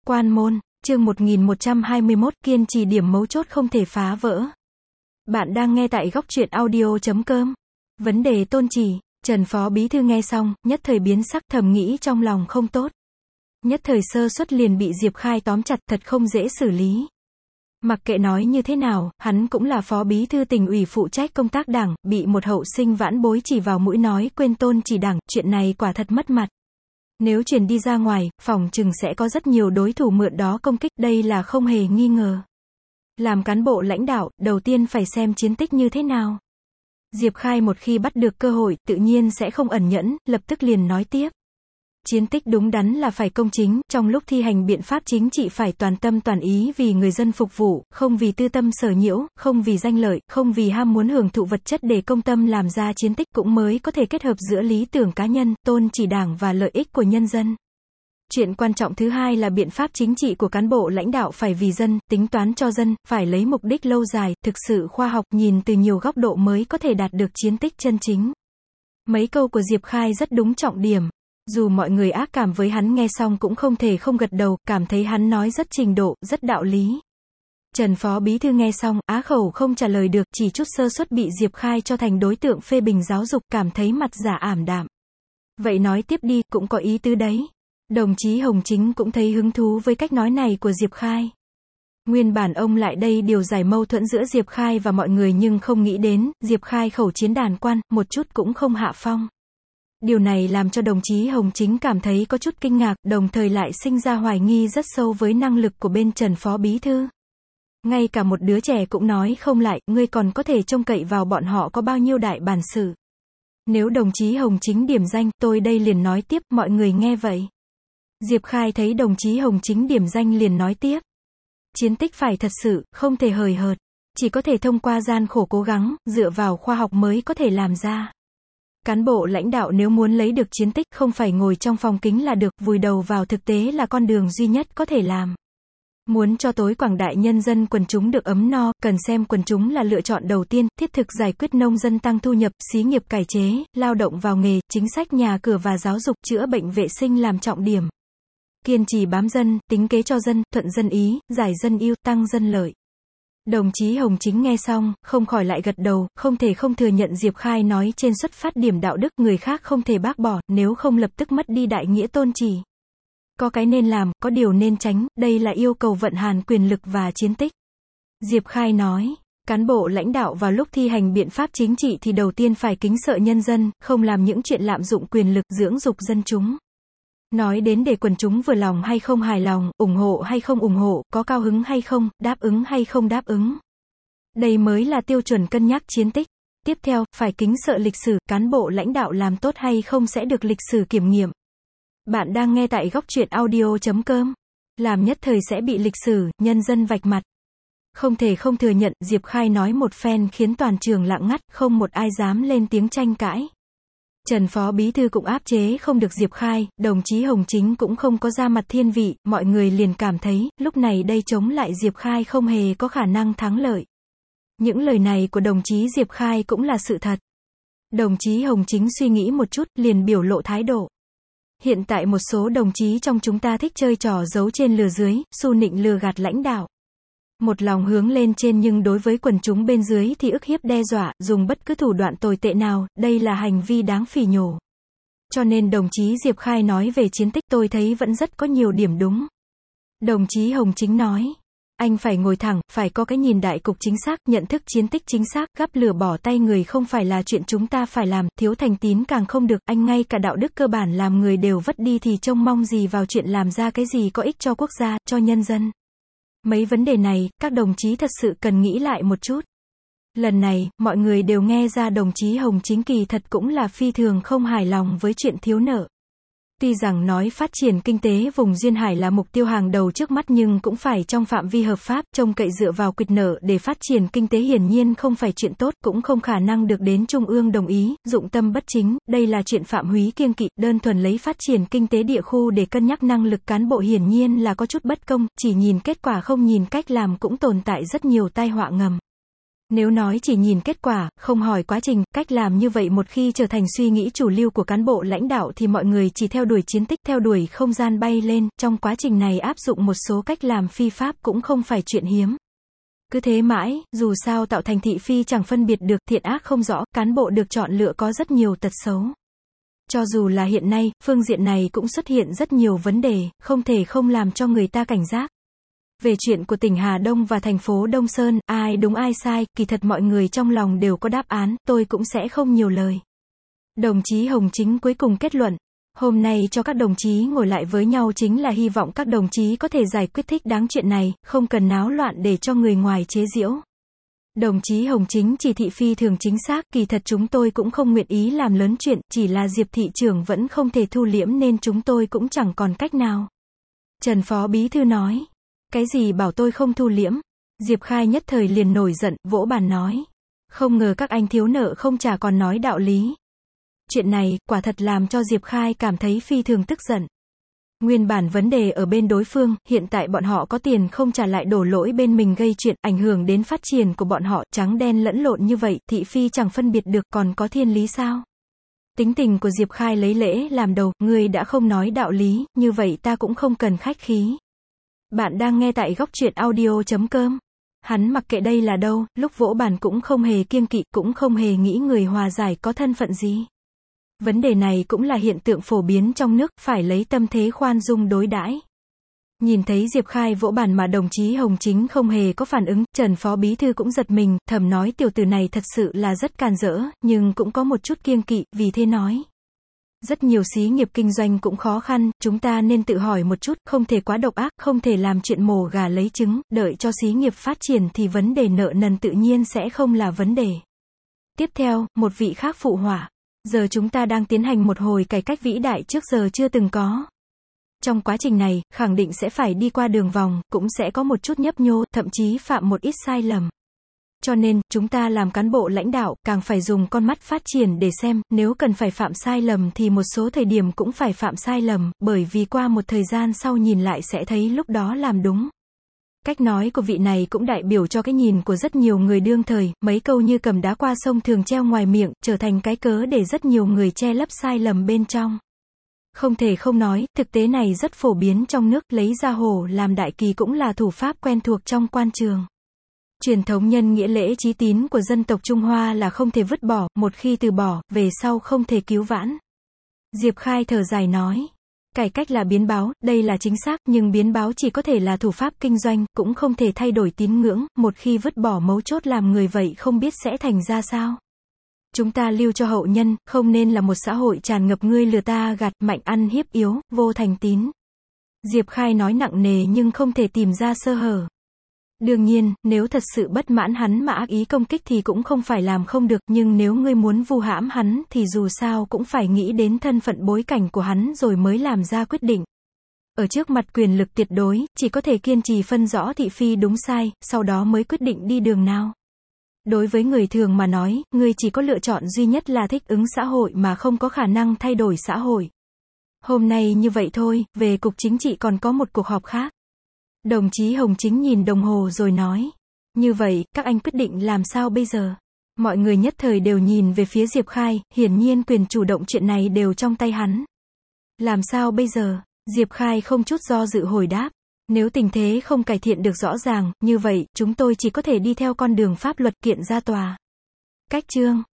Quan môn, chương 1121, kiên trì điểm mấu chốt không thể phá vỡ. Bạn đang nghe tại góc truyện audio.com. Vấn đề tôn trì, Trần Phó Bí Thư nghe xong, nhất thời biến sắc, thầm nghĩ trong lòng không tốt. Nhất thời sơ suất liền bị Diệp Khai tóm chặt, thật không dễ xử lý. Mặc kệ nói như thế nào, hắn cũng là Phó Bí Thư Tỉnh ủy phụ trách công tác đảng, bị một hậu sinh vãn bối chỉ vào mũi nói quên tôn trì đảng, chuyện này quả thật mất mặt. Nếu truyền đi ra ngoài, phòng chừng sẽ có rất nhiều đối thủ mượn đó công kích, đây là không hề nghi ngờ. Làm cán bộ lãnh đạo, đầu tiên phải xem chiến tích như thế nào. Diệp Khai một khi bắt được cơ hội, tự nhiên sẽ không ẩn nhẫn, lập tức liền nói tiếp. Chiến tích đúng đắn là phải công chính, trong lúc thi hành biện pháp chính trị phải toàn tâm toàn ý vì người dân phục vụ, không vì tư tâm sở nhiễu, không vì danh lợi, không vì ham muốn hưởng thụ vật chất để công tâm làm ra chiến tích, cũng mới có thể kết hợp giữa lý tưởng cá nhân, tôn chỉ đảng và lợi ích của nhân dân. Chuyện quan trọng thứ hai là biện pháp chính trị của cán bộ lãnh đạo phải vì dân, tính toán cho dân, phải lấy mục đích lâu dài, thực sự khoa học, nhìn từ nhiều góc độ mới có thể đạt được chiến tích chân chính. Mấy câu của Diệp Khai rất đúng trọng điểm. Dù mọi người ác cảm với hắn nghe xong cũng không thể không gật đầu, cảm thấy hắn nói rất trình độ, rất đạo lý. Trần Phó Bí Thư nghe xong, á khẩu không trả lời được, chỉ chút sơ suất bị Diệp Khai cho thành đối tượng phê bình giáo dục, cảm thấy mặt giả ảm đạm. Vậy nói tiếp đi, cũng có ý tứ đấy. Đồng chí Hồng Chính cũng thấy hứng thú với cách nói này của Diệp Khai. Nguyên bản ông lại đây điều giải mâu thuẫn giữa Diệp Khai và mọi người nhưng không nghĩ đến, Diệp Khai khẩu chiến đàn quan, một chút cũng không hạ phong. Điều này làm cho đồng chí Hồng Chính cảm thấy có chút kinh ngạc, đồng thời lại sinh ra hoài nghi rất sâu với năng lực của bên Trần Phó Bí Thư. Ngay cả một đứa trẻ cũng nói không lại, ngươi còn có thể trông cậy vào bọn họ có bao nhiêu đại bản sự. Nếu đồng chí Hồng Chính điểm danh, tôi đây liền nói tiếp, mọi người nghe vậy. Diệp Khai thấy đồng chí Hồng Chính điểm danh liền nói tiếp. Chiến tích phải thật sự, không thể hời hợt. Chỉ có thể thông qua gian khổ cố gắng, dựa vào khoa học mới có thể làm ra. Cán bộ lãnh đạo nếu muốn lấy được chiến tích không phải ngồi trong phòng kính là được, vùi đầu vào thực tế là con đường duy nhất có thể làm. Muốn cho tối quảng đại nhân dân quần chúng được ấm no, cần xem quần chúng là lựa chọn đầu tiên, thiết thực giải quyết nông dân tăng thu nhập, xí nghiệp cải chế, lao động vào nghề, chính sách nhà cửa và giáo dục, chữa bệnh vệ sinh làm trọng điểm. Kiên trì bám dân, tính kế cho dân, thuận dân ý, giải dân ưu, tăng dân lợi. Đồng chí Hồng Chính nghe xong, không khỏi lại gật đầu, không thể không thừa nhận Diệp Khai nói trên xuất phát điểm đạo đức người khác không thể bác bỏ, nếu không lập tức mất đi đại nghĩa tôn trì. Có cái nên làm, có điều nên tránh, đây là yêu cầu vận hành quyền lực và chiến tích. Diệp Khai nói, cán bộ lãnh đạo vào lúc thi hành biện pháp chính trị thì đầu tiên phải kính sợ nhân dân, không làm những chuyện lạm dụng quyền lực dưỡng dục dân chúng. Nói đến để quần chúng vừa lòng hay không hài lòng, ủng hộ hay không ủng hộ, có cao hứng hay không, đáp ứng hay không đáp ứng. Đây mới là tiêu chuẩn cân nhắc chiến tích. Tiếp theo, phải kính sợ lịch sử, cán bộ lãnh đạo làm tốt hay không sẽ được lịch sử kiểm nghiệm. Bạn đang nghe tại góc truyện audio.com. Làm nhất thời sẽ bị lịch sử, nhân dân vạch mặt. Không thể không thừa nhận, Diệp Khai nói một phen khiến toàn trường lặng ngắt, không một ai dám lên tiếng tranh cãi. Trần Phó Bí Thư cũng áp chế không được Diệp Khai, đồng chí Hồng Chính cũng không có ra mặt thiên vị, mọi người liền cảm thấy, lúc này đây chống lại Diệp Khai không hề có khả năng thắng lợi. Những lời này của đồng chí Diệp Khai cũng là sự thật. Đồng chí Hồng Chính suy nghĩ một chút, liền biểu lộ thái độ. Hiện tại một số đồng chí trong chúng ta thích chơi trò giấu trên lừa dưới, xu nịnh lừa gạt lãnh đạo. Một lòng hướng lên trên nhưng đối với quần chúng bên dưới thì ức hiếp đe dọa, dùng bất cứ thủ đoạn tồi tệ nào, đây là hành vi đáng phỉ nhổ. Cho nên đồng chí Diệp Khai nói về chiến tích tôi thấy vẫn rất có nhiều điểm đúng. Đồng chí Hồng Chính nói, anh phải ngồi thẳng, phải có cái nhìn đại cục chính xác, nhận thức chiến tích chính xác, gắp lửa bỏ tay người không phải là chuyện chúng ta phải làm, thiếu thành tín càng không được, anh ngay cả đạo đức cơ bản làm người đều vất đi thì trông mong gì vào chuyện làm ra cái gì có ích cho quốc gia, cho nhân dân. Mấy vấn đề này, các đồng chí thật sự cần nghĩ lại một chút. Lần này, mọi người đều nghe ra đồng chí Hồng Chính kỳ thật cũng là phi thường không hài lòng với chuyện thiếu nợ. Tuy rằng nói phát triển kinh tế vùng duyên hải là mục tiêu hàng đầu trước mắt nhưng cũng phải trong phạm vi hợp pháp, trông cậy dựa vào quỵt nợ để phát triển kinh tế hiển nhiên không phải chuyện tốt, cũng không khả năng được đến Trung ương đồng ý, dụng tâm bất chính, đây là chuyện Phạm Húy kiêng kỵ, đơn thuần lấy phát triển kinh tế địa khu để cân nhắc năng lực cán bộ hiển nhiên là có chút bất công, chỉ nhìn kết quả không nhìn cách làm cũng tồn tại rất nhiều tai họa ngầm. Nếu nói chỉ nhìn kết quả, không hỏi quá trình, cách làm như vậy một khi trở thành suy nghĩ chủ lưu của cán bộ lãnh đạo thì mọi người chỉ theo đuổi chiến tích, theo đuổi không gian bay lên, trong quá trình này áp dụng một số cách làm phi pháp cũng không phải chuyện hiếm. Cứ thế mãi, dù sao tạo thành thị phi chẳng phân biệt được, thiện ác không rõ, cán bộ được chọn lựa có rất nhiều tật xấu. Cho dù là hiện nay, phương diện này cũng xuất hiện rất nhiều vấn đề, không thể không làm cho người ta cảnh giác. Về chuyện của tỉnh Hà Đông và thành phố Đông Sơn, ai đúng ai sai, kỳ thật mọi người trong lòng đều có đáp án, tôi cũng sẽ không nhiều lời. Đồng chí Hồng Chính cuối cùng kết luận, hôm nay cho các đồng chí ngồi lại với nhau chính là hy vọng các đồng chí có thể giải quyết thích đáng chuyện này, không cần náo loạn để cho người ngoài chế giễu. Đồng chí Hồng Chính chỉ thị phi thường chính xác, kỳ thật chúng tôi cũng không nguyện ý làm lớn chuyện, chỉ là Diệp thị trưởng vẫn không thể thu liễm nên chúng tôi cũng chẳng còn cách nào. Trần Phó Bí Thư nói. Cái gì bảo tôi không thu liễm? Diệp Khai nhất thời liền nổi giận, vỗ bàn nói. Không ngờ các anh thiếu nợ không trả còn nói đạo lý. Chuyện này, quả thật làm cho Diệp Khai cảm thấy phi thường tức giận. Nguyên bản vấn đề ở bên đối phương, hiện tại bọn họ có tiền không trả lại đổ lỗi bên mình gây chuyện, ảnh hưởng đến phát triển của bọn họ, trắng đen lẫn lộn như vậy, thị phi chẳng phân biệt được, còn có thiên lý sao? Tính tình của Diệp Khai lấy lễ làm đầu, ngươi đã không nói đạo lý, như vậy ta cũng không cần khách khí. Bạn đang nghe tại góc truyện audio.com. Hắn mặc kệ đây là đâu, lúc vỗ bàn cũng không hề kiêng kỵ, cũng không hề nghĩ người hòa giải có thân phận gì. Vấn đề này cũng là hiện tượng phổ biến trong nước, phải lấy tâm thế khoan dung đối đãi. Nhìn thấy Diệp Khai vỗ bàn mà đồng chí Hồng Chính không hề có phản ứng, Trần Phó Bí Thư cũng giật mình, thầm nói tiểu tử này thật sự là rất càn rỡ, nhưng cũng có một chút kiêng kỵ, vì thế nói. Rất nhiều xí nghiệp kinh doanh cũng khó khăn, chúng ta nên tự hỏi một chút, không thể quá độc ác, không thể làm chuyện mổ gà lấy trứng, đợi cho xí nghiệp phát triển thì vấn đề nợ nần tự nhiên sẽ không là vấn đề. Tiếp theo, một vị khác phụ họa. Giờ chúng ta đang tiến hành một hồi cải cách vĩ đại trước giờ chưa từng có. Trong quá trình này, khẳng định sẽ phải đi qua đường vòng, cũng sẽ có một chút nhấp nhô, thậm chí phạm một ít sai lầm. Cho nên, chúng ta làm cán bộ lãnh đạo, càng phải dùng con mắt phát triển để xem, nếu cần phải phạm sai lầm thì một số thời điểm cũng phải phạm sai lầm, bởi vì qua một thời gian sau nhìn lại sẽ thấy lúc đó làm đúng. Cách nói của vị này cũng đại biểu cho cái nhìn của rất nhiều người đương thời, mấy câu như cầm đá qua sông thường treo ngoài miệng, trở thành cái cớ để rất nhiều người che lấp sai lầm bên trong. Không thể không nói, thực tế này rất phổ biến trong nước, lấy ra hổ làm đại kỳ cũng là thủ pháp quen thuộc trong quan trường. Truyền thống nhân nghĩa lễ chí tín của dân tộc Trung Hoa là không thể vứt bỏ, một khi từ bỏ, về sau không thể cứu vãn. Diệp Khai thở dài nói. Cải cách là biến báo, đây là chính xác, nhưng biến báo chỉ có thể là thủ pháp kinh doanh, cũng không thể thay đổi tín ngưỡng, một khi vứt bỏ mấu chốt làm người vậy không biết sẽ thành ra sao. Chúng ta lưu cho hậu nhân, không nên là một xã hội tràn ngập ngươi lừa ta gạt, mạnh ăn hiếp yếu, vô thành tín. Diệp Khai nói nặng nề nhưng không thể tìm ra sơ hở. Đương nhiên, nếu thật sự bất mãn hắn mà ác ý công kích thì cũng không phải làm không được, nhưng nếu ngươi muốn vu hãm hắn thì dù sao cũng phải nghĩ đến thân phận bối cảnh của hắn rồi mới làm ra quyết định. Ở trước mặt quyền lực tuyệt đối, chỉ có thể kiên trì phân rõ thị phi đúng sai, sau đó mới quyết định đi đường nào. Đối với người thường mà nói, ngươi chỉ có lựa chọn duy nhất là thích ứng xã hội mà không có khả năng thay đổi xã hội. Hôm nay như vậy thôi, về cục chính trị còn có một cuộc họp khác. Đồng chí Hồng Chính nhìn đồng hồ rồi nói. Như vậy, các anh quyết định làm sao bây giờ? Mọi người nhất thời đều nhìn về phía Diệp Khai, hiển nhiên quyền chủ động chuyện này đều trong tay hắn. Làm sao bây giờ? Diệp Khai không chút do dự hồi đáp. Nếu tình thế không cải thiện được rõ ràng, như vậy, chúng tôi chỉ có thể đi theo con đường pháp luật kiện ra tòa. Cách chương